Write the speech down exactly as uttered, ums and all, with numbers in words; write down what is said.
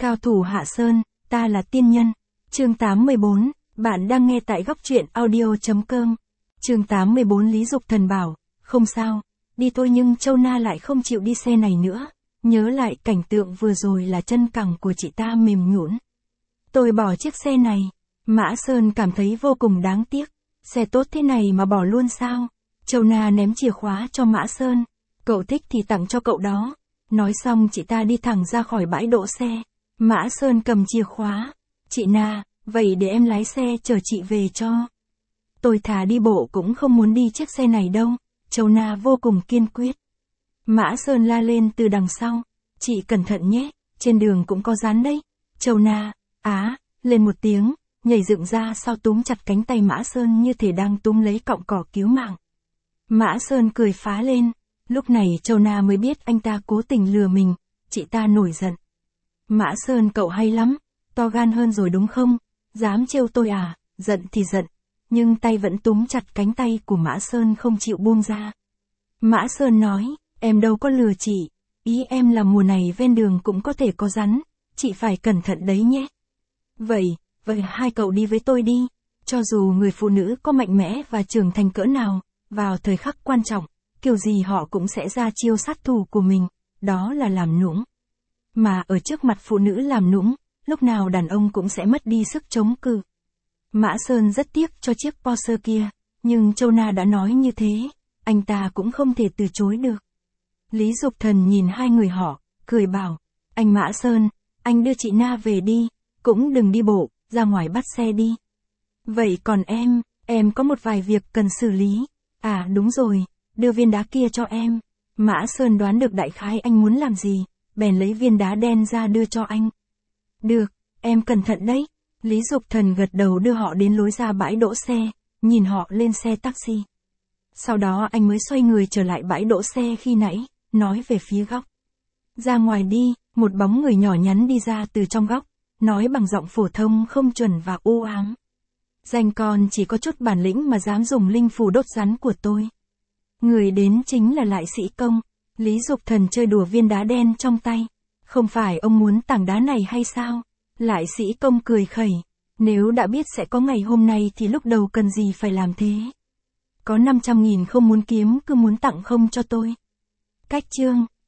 Cao thủ Hạ Sơn, ta là tiên nhân. Chương tám mươi bốn, bạn đang nghe tại góc truyện audio.com. Chương tám mươi bốn Lý Dục Thần bảo, không sao, đi thôi, nhưng Châu Na lại không chịu đi xe này nữa. Nhớ lại cảnh tượng vừa rồi là chân cẳng của chị ta mềm nhũn. Tôi bỏ chiếc xe này. Mã Sơn cảm thấy vô cùng đáng tiếc. Xe tốt thế này mà bỏ luôn sao? Châu Na ném chìa khóa cho Mã Sơn. Cậu thích thì tặng cho cậu đó. Nói xong chị ta đi thẳng ra khỏi bãi đỗ xe. Mã Sơn cầm chìa khóa. Chị Na, vậy để em lái xe chở chị về cho. Tôi thà đi bộ cũng không muốn đi chiếc xe này đâu. Châu Na vô cùng kiên quyết. Mã Sơn la lên từ đằng sau. Chị cẩn thận nhé, trên đường cũng có rắn đấy. Châu Na, á, lên một tiếng, nhảy dựng ra sau túm chặt cánh tay Mã Sơn như thể đang túm lấy cọng cỏ cứu mạng. Mã Sơn cười phá lên. Lúc này Châu Na mới biết anh ta cố tình lừa mình. Chị ta nổi giận. Mã Sơn, cậu hay lắm, to gan hơn rồi đúng không? Dám trêu tôi à? Giận thì giận, nhưng tay vẫn túm chặt cánh tay của Mã Sơn không chịu buông ra. Mã Sơn nói, em đâu có lừa chị, ý em là mùa này ven đường cũng có thể có rắn, chị phải cẩn thận đấy nhé. Vậy, vậy hai cậu đi với tôi đi, cho dù người phụ nữ có mạnh mẽ và trưởng thành cỡ nào, vào thời khắc quan trọng, kiểu gì họ cũng sẽ ra chiêu sát thủ của mình, đó là làm nũng. Mà ở trước mặt phụ nữ làm nũng, lúc nào đàn ông cũng sẽ mất đi sức chống cự. Mã Sơn rất tiếc cho chiếc Porsche kia, nhưng Châu Na đã nói như thế, anh ta cũng không thể từ chối được. Lý Dục Thần nhìn hai người họ, cười bảo, anh Mã Sơn, anh đưa chị Na về đi, cũng đừng đi bộ, ra ngoài bắt xe đi. Vậy còn em, em có một vài việc cần xử lý. À đúng rồi, đưa viên đá kia cho em. Mã Sơn đoán được đại khái anh muốn làm gì, bèn lấy viên đá đen ra đưa cho anh. Được, em cẩn thận đấy. Lý Dục Thần gật đầu đưa họ đến lối ra bãi đỗ xe, nhìn họ lên xe taxi. Sau đó anh mới xoay người trở lại bãi đỗ xe khi nãy, nói về phía góc. Ra ngoài đi, một bóng người nhỏ nhắn đi ra từ trong góc, nói bằng giọng phổ thông không chuẩn và u ám. Danh con chỉ có chút bản lĩnh mà dám dùng linh phù đốt rắn của tôi. Người đến chính là Lại Sĩ Công. Lý Dục Thần chơi đùa viên đá đen trong tay. Không phải ông muốn tảng đá này hay sao? Lại Sĩ Công cười khẩy. Nếu đã biết sẽ có ngày hôm nay thì lúc đầu cần gì phải làm thế? Có năm trăm nghìn không muốn kiếm, cứ muốn tặng không cho tôi. Cách chương,